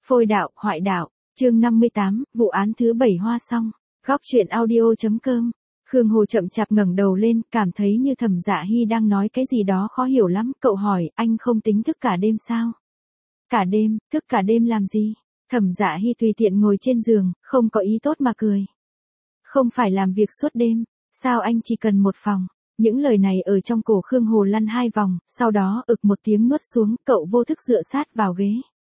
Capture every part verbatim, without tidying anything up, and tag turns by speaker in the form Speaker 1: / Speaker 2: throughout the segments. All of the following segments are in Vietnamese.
Speaker 1: Phôi đạo, hoại đạo, chương năm mươi tám, vụ án thứ bảy Hoa Song, góc truyện audio.com. Khương Hồ chậm chạp ngẩng đầu lên, cảm thấy như Thẩm Dạ Hy đang nói cái gì đó khó hiểu lắm, cậu hỏi, anh không tính thức cả đêm sao? Cả đêm, thức cả đêm làm gì? Thẩm Dạ Hy tùy tiện ngồi trên giường, không có ý tốt mà cười. Không phải làm việc suốt đêm, sao anh chỉ cần một phòng? Những lời này ở trong cổ Khương Hồ lăn hai vòng, sau đó ực một tiếng nuốt xuống, cậu vô thức dựa sát vào ghế.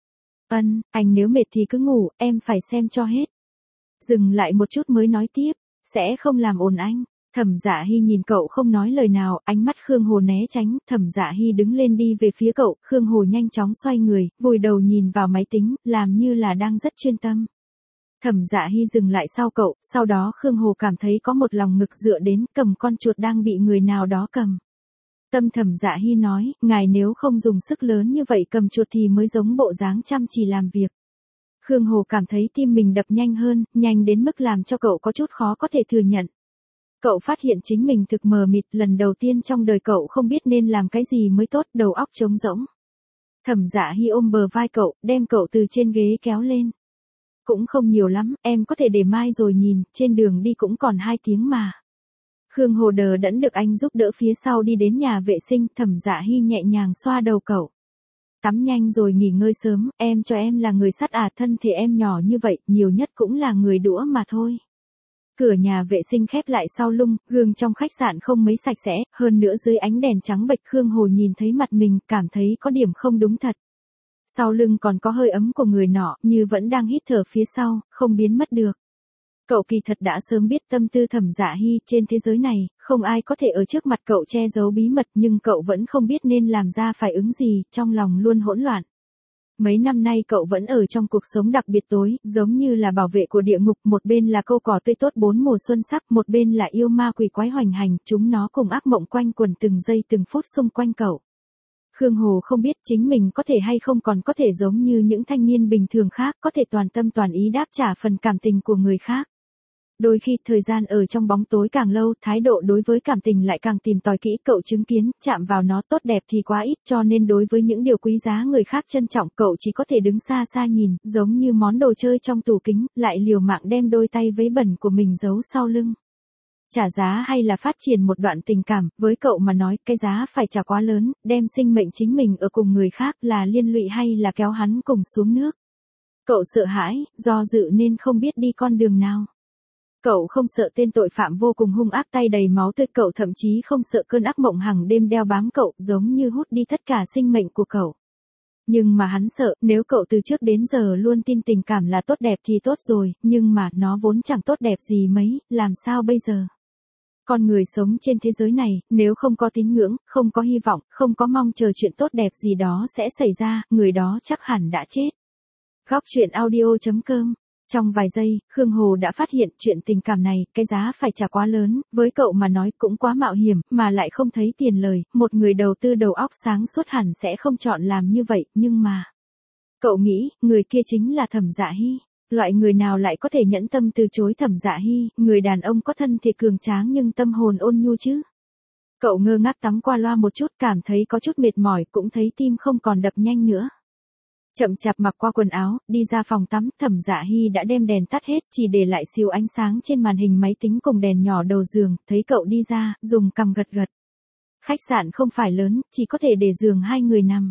Speaker 1: Ân, anh nếu mệt thì cứ ngủ, em phải xem cho hết. Dừng lại một chút mới nói tiếp, sẽ không làm ồn anh. Thẩm Dạ Hy nhìn cậu không nói lời nào, ánh mắt Khương Hồ né tránh, Thẩm Dạ Hy đứng lên đi về phía cậu, Khương Hồ nhanh chóng xoay người, vùi đầu nhìn vào máy tính, làm như là đang rất chuyên tâm. Thẩm Dạ Hy dừng lại sau cậu, sau đó Khương Hồ cảm thấy có một lòng ngực dựa đến, cầm con chuột đang bị người nào đó cầm. Tâm Thẩm Dạ Hy nói, ngài nếu không dùng sức lớn như vậy cầm chuột thì mới giống bộ dáng chăm chỉ làm việc. Khương Hồ cảm thấy tim mình đập nhanh hơn, nhanh đến mức làm cho cậu có chút khó có thể thừa nhận. Cậu phát hiện chính mình thực mờ mịt, lần đầu tiên trong đời cậu không biết nên làm cái gì mới tốt, đầu óc trống rỗng. Thẩm Dạ Hy ôm bờ vai cậu, đem cậu từ trên ghế kéo lên. Cũng không nhiều lắm, em có thể để mai rồi nhìn, trên đường đi cũng còn hai tiếng mà. Khương Hồ đờ đẫn được anh giúp đỡ phía sau đi đến nhà vệ sinh, Thẩm Dạ Hy nhẹ nhàng xoa đầu cậu. Tắm nhanh rồi nghỉ ngơi sớm, em cho em là người sắt à, thân thể em nhỏ như vậy, nhiều nhất cũng là người đũa mà thôi. Cửa nhà vệ sinh khép lại sau lưng, gương trong khách sạn không mấy sạch sẽ, hơn nữa dưới ánh đèn trắng bệch Khương Hồ nhìn thấy mặt mình, cảm thấy có điểm không đúng thật. Sau lưng còn có hơi ấm của người nọ, như vẫn đang hít thở phía sau, không biến mất được. Cậu kỳ thật đã sớm biết tâm tư Thẩm Dạ Hy, trên thế giới này, không ai có thể ở trước mặt cậu che giấu bí mật, nhưng cậu vẫn không biết nên làm ra phải ứng gì, trong lòng luôn hỗn loạn. Mấy năm nay cậu vẫn ở trong cuộc sống đặc biệt tối, giống như là bảo vệ của địa ngục, một bên là câu cỏ tươi tốt bốn mùa xuân sắc, một bên là yêu ma quỷ quái hoành hành, chúng nó cùng ác mộng quanh quẩn từng giây từng phút xung quanh cậu. Khương Hồ không biết chính mình có thể hay không còn có thể giống như những thanh niên bình thường khác, có thể toàn tâm toàn ý đáp trả phần cảm tình của người khác. Đôi khi thời gian ở trong bóng tối càng lâu, thái độ đối với cảm tình lại càng tìm tòi kỹ, cậu chứng kiến, chạm vào nó tốt đẹp thì quá ít, cho nên đối với những điều quý giá người khác trân trọng, cậu chỉ có thể đứng xa xa nhìn, giống như món đồ chơi trong tủ kính, lại liều mạng đem đôi tay vấy bẩn của mình giấu sau lưng. Trả giá hay là phát triển một đoạn tình cảm, với cậu mà nói, cái giá phải trả quá lớn, đem sinh mệnh chính mình ở cùng người khác là liên lụy hay là kéo hắn cùng xuống nước. Cậu sợ hãi, do dự nên không biết đi con đường nào. Cậu không sợ tên tội phạm vô cùng hung ác tay đầy máu tươi, cậu thậm chí không sợ cơn ác mộng hàng đêm đeo bám cậu, giống như hút đi tất cả sinh mệnh của cậu. Nhưng mà hắn sợ, nếu cậu từ trước đến giờ luôn tin tình cảm là tốt đẹp thì tốt rồi, nhưng mà nó vốn chẳng tốt đẹp gì mấy, làm sao bây giờ? Con người sống trên thế giới này, nếu không có tín ngưỡng, không có hy vọng, không có mong chờ chuyện tốt đẹp gì đó sẽ xảy ra, người đó chắc hẳn đã chết. Góc truyện audio.com. Trong vài giây, Khương Hồ đã phát hiện chuyện tình cảm này, cái giá phải trả quá lớn, với cậu mà nói cũng quá mạo hiểm, mà lại không thấy tiền lời, một người đầu tư đầu óc sáng suốt hẳn sẽ không chọn làm như vậy, nhưng mà... Cậu nghĩ, người kia chính là Thẩm Dạ Hy. Loại người nào lại có thể nhẫn tâm từ chối Thẩm Dạ Hy, người đàn ông có thân thể cường tráng nhưng tâm hồn ôn nhu chứ? Cậu ngơ ngác tắm qua loa một chút, cảm thấy có chút mệt mỏi, cũng thấy tim không còn đập nhanh nữa. Chậm chạp mặc qua quần áo, đi ra phòng tắm, Thẩm Dạ Hy đã đem đèn tắt hết, chỉ để lại xíu ánh sáng trên màn hình máy tính cùng đèn nhỏ đầu giường, thấy cậu đi ra, dùng cằm gật gật. Khách sạn không phải lớn, chỉ có thể để giường hai người nằm.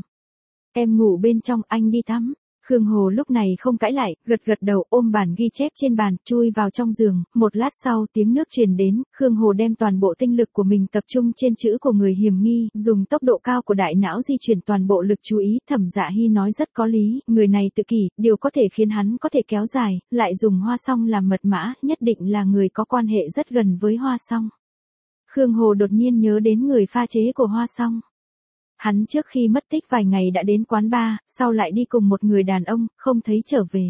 Speaker 1: Em ngủ bên trong, anh đi tắm. Khương Hồ lúc này không cãi lại, gật gật đầu, ôm bản ghi chép trên bàn, chui vào trong giường, một lát sau tiếng nước truyền đến, Khương Hồ đem toàn bộ tinh lực của mình tập trung trên chữ của người hiểm nghi, dùng tốc độ cao của đại não di chuyển toàn bộ lực chú ý, Thẩm Dạ Hy nói rất có lý, người này tự kỷ, điều có thể khiến hắn có thể kéo dài, lại dùng Hoa Song làm mật mã, nhất định là người có quan hệ rất gần với Hoa Song. Khương Hồ đột nhiên nhớ đến người pha chế của Hoa Song. Hắn trước khi mất tích vài ngày đã đến quán bar, sau lại đi cùng một người đàn ông, không thấy trở về.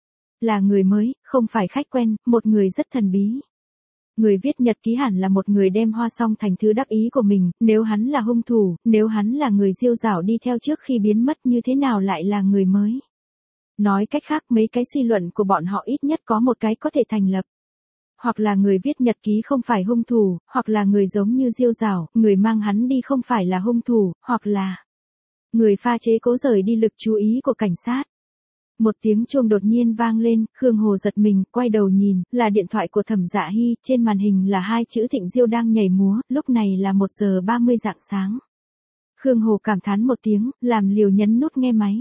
Speaker 1: Là người mới, không phải khách quen, một người rất thần bí. Người viết nhật ký hẳn là một người đem Hoa Song thành thứ đắc ý của mình, nếu hắn là hung thủ, nếu hắn là người diêu dảo đi theo trước khi biến mất như thế nào lại là người mới. Nói cách khác mấy cái suy luận của bọn họ ít nhất có một cái có thể thành lập. Hoặc là người viết nhật ký không phải hung thủ, hoặc là người giống như diêu dảo, người mang hắn đi không phải là hung thủ, hoặc là người pha chế cố rời đi lực chú ý của cảnh sát. một tiếng chuông đột nhiên vang lên, Khương Hồ giật mình, quay đầu nhìn, là điện thoại của Thẩm Dạ Hy, trên màn hình là hai chữ Thịnh Diêu đang nhảy múa, lúc này là một giờ ba mươi rạng sáng. Khương Hồ cảm thán một tiếng, làm liều nhấn nút nghe máy.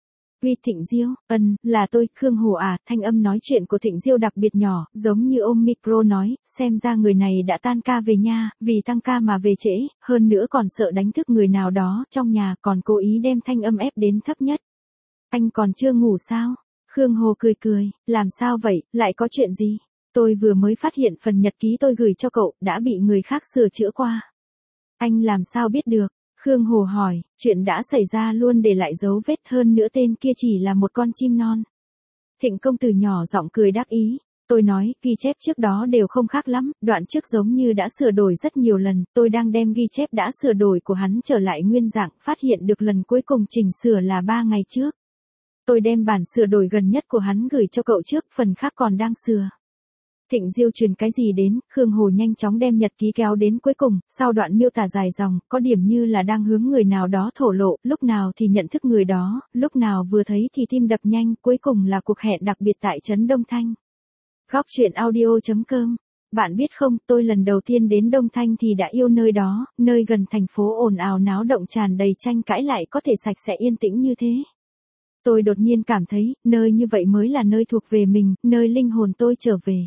Speaker 1: Uy Thịnh Diêu, ân, là tôi, Khương Hồ à, thanh âm nói chuyện của Thịnh Diêu đặc biệt nhỏ, giống như ôm micro nói, xem ra người này đã tan ca về nha, vì tăng ca mà về trễ, hơn nữa còn sợ đánh thức người nào đó trong nhà, còn cố ý đem thanh âm ép đến thấp nhất. Anh còn chưa ngủ sao? Khương Hồ cười cười, làm sao vậy, lại có chuyện gì? Tôi vừa mới phát hiện phần nhật ký tôi gửi cho cậu, đã bị người khác sửa chữa qua. Anh làm sao biết được? Khương Hồ hỏi, chuyện đã xảy ra luôn để lại dấu vết, hơn nữa tên kia chỉ là một con chim non. Thịnh công tử nhỏ giọng cười đắc ý. Tôi nói, ghi chép trước đó đều không khác lắm, đoạn trước giống như đã sửa đổi rất nhiều lần, tôi đang đem ghi chép đã sửa đổi của hắn trở lại nguyên dạng, phát hiện được lần cuối cùng chỉnh sửa là ba ngày trước. Tôi đem bản sửa đổi gần nhất của hắn gửi cho cậu trước, phần khác còn đang sửa. Thịnh Diêu truyền cái gì đến, Khương Hồ nhanh chóng đem nhật ký kéo đến cuối cùng, sau đoạn miêu tả dài dòng, có điểm như là đang hướng người nào đó thổ lộ, lúc nào thì nhận thức người đó, lúc nào vừa thấy thì tim đập nhanh, cuối cùng là cuộc hẹn đặc biệt tại trấn Đông Thanh. Góc truyện audio chấm com. Bạn biết không, tôi lần đầu tiên đến Đông Thanh thì đã yêu nơi đó, nơi gần thành phố ồn ào náo động tràn đầy tranh cãi lại có thể sạch sẽ yên tĩnh như thế. Tôi đột nhiên cảm thấy, nơi như vậy mới là nơi thuộc về mình, nơi linh hồn tôi trở về.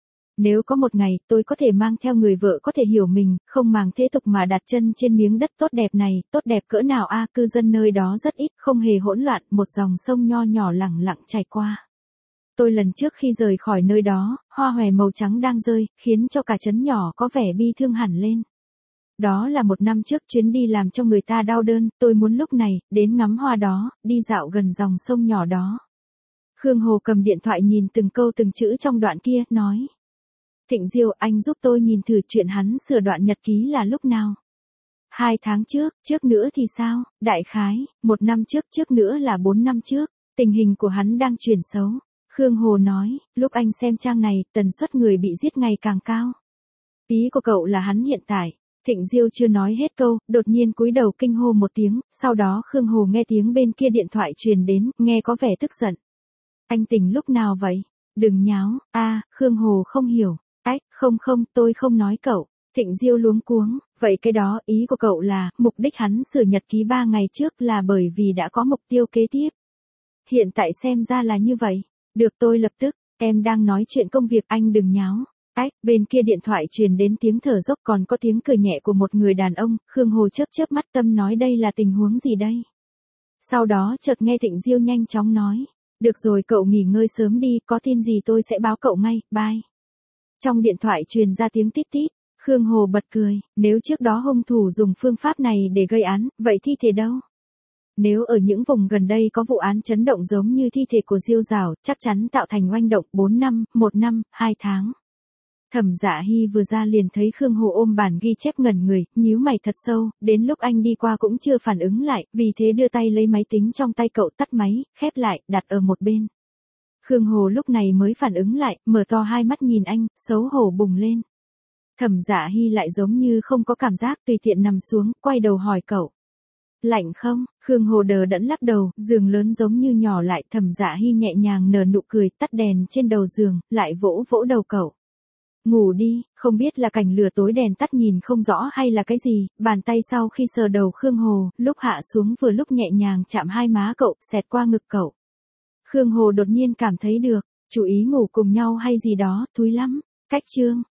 Speaker 1: Nếu có một ngày, tôi có thể mang theo người vợ có thể hiểu mình, không màng thế tục mà đặt chân trên miếng đất tốt đẹp này, tốt đẹp cỡ nào a, cư dân nơi đó rất ít, không hề hỗn loạn, một dòng sông nho nhỏ lẳng lặng chảy qua. Tôi lần trước khi rời khỏi nơi đó, hoa hòe màu trắng đang rơi, khiến cho cả trấn nhỏ có vẻ bi thương hẳn lên. Đó là một năm trước chuyến đi làm cho người ta đau đơn, tôi muốn lúc này, đến ngắm hoa đó, đi dạo gần dòng sông nhỏ đó. Khương Hồ cầm điện thoại nhìn từng câu từng chữ trong đoạn kia, nói. Thịnh Diêu, anh giúp tôi nhìn thử chuyện hắn sửa đoạn nhật ký là lúc nào. Hai tháng trước, trước nữa thì sao, đại khái, một năm trước, trước nữa là bốn năm trước, tình hình của hắn đang chuyển xấu. Khương Hồ nói, lúc anh xem trang này, tần suất người bị giết ngày càng cao. Ý của cậu là hắn hiện tại. Thịnh Diêu chưa nói hết câu, đột nhiên cúi đầu kinh hô một tiếng, sau đó Khương Hồ nghe tiếng bên kia điện thoại truyền đến, nghe có vẻ tức giận. Anh tỉnh lúc nào vậy? Đừng nháo, a, Khương Hồ không hiểu. Ách, không không, tôi không nói cậu. Thịnh Diêu luống cuống, vậy cái đó, ý của cậu là, mục đích hắn sửa nhật ký ba ngày trước là bởi vì đã có mục tiêu kế tiếp. Hiện tại xem ra là như vậy. Được, tôi lập tức, em đang nói chuyện công việc, anh đừng nháo. Ách, bên kia điện thoại truyền đến tiếng thở dốc, còn có tiếng cười nhẹ của một người đàn ông, Khương Hồ chớp chớp mắt, tâm nói đây là tình huống gì đây. Sau đó chợt nghe Thịnh Diêu nhanh chóng nói, được rồi cậu nghỉ ngơi sớm đi, có tin gì tôi sẽ báo cậu ngay, bye. Trong điện thoại truyền ra tiếng tít tít, Khương Hồ bật cười, nếu trước đó hung thủ dùng phương pháp này để gây án, vậy thi thể đâu? Nếu ở những vùng gần đây có vụ án chấn động giống như thi thể của Diêu Giảo, chắc chắn tạo thành oanh động bốn năm, một năm, hai tháng. Thẩm Dạ Hy vừa ra liền thấy Khương Hồ ôm bản ghi chép ngẩn người, nhíu mày thật sâu, đến lúc anh đi qua cũng chưa phản ứng lại, vì thế đưa tay lấy máy tính trong tay cậu, tắt máy, khép lại, đặt ở một bên. Khương Hồ lúc này mới phản ứng lại, mở to hai mắt nhìn anh, xấu hổ bùng lên. Thẩm Dạ Hy lại giống như không có cảm giác, tùy tiện nằm xuống, quay đầu hỏi cậu. Lạnh không? Khương Hồ đờ đẫn lắc đầu, giường lớn giống như nhỏ lại, Thẩm Dạ Hy nhẹ nhàng nở nụ cười, tắt đèn trên đầu giường, lại vỗ vỗ đầu cậu. Ngủ đi, không biết là cảnh lửa tối đèn tắt nhìn không rõ hay là cái gì, bàn tay sau khi sờ đầu Khương Hồ, lúc hạ xuống vừa lúc nhẹ nhàng chạm hai má cậu, xẹt qua ngực cậu. Khương Hồ đột nhiên cảm thấy được, chú ý ngủ cùng nhau hay gì đó, thúi lắm, cách chương.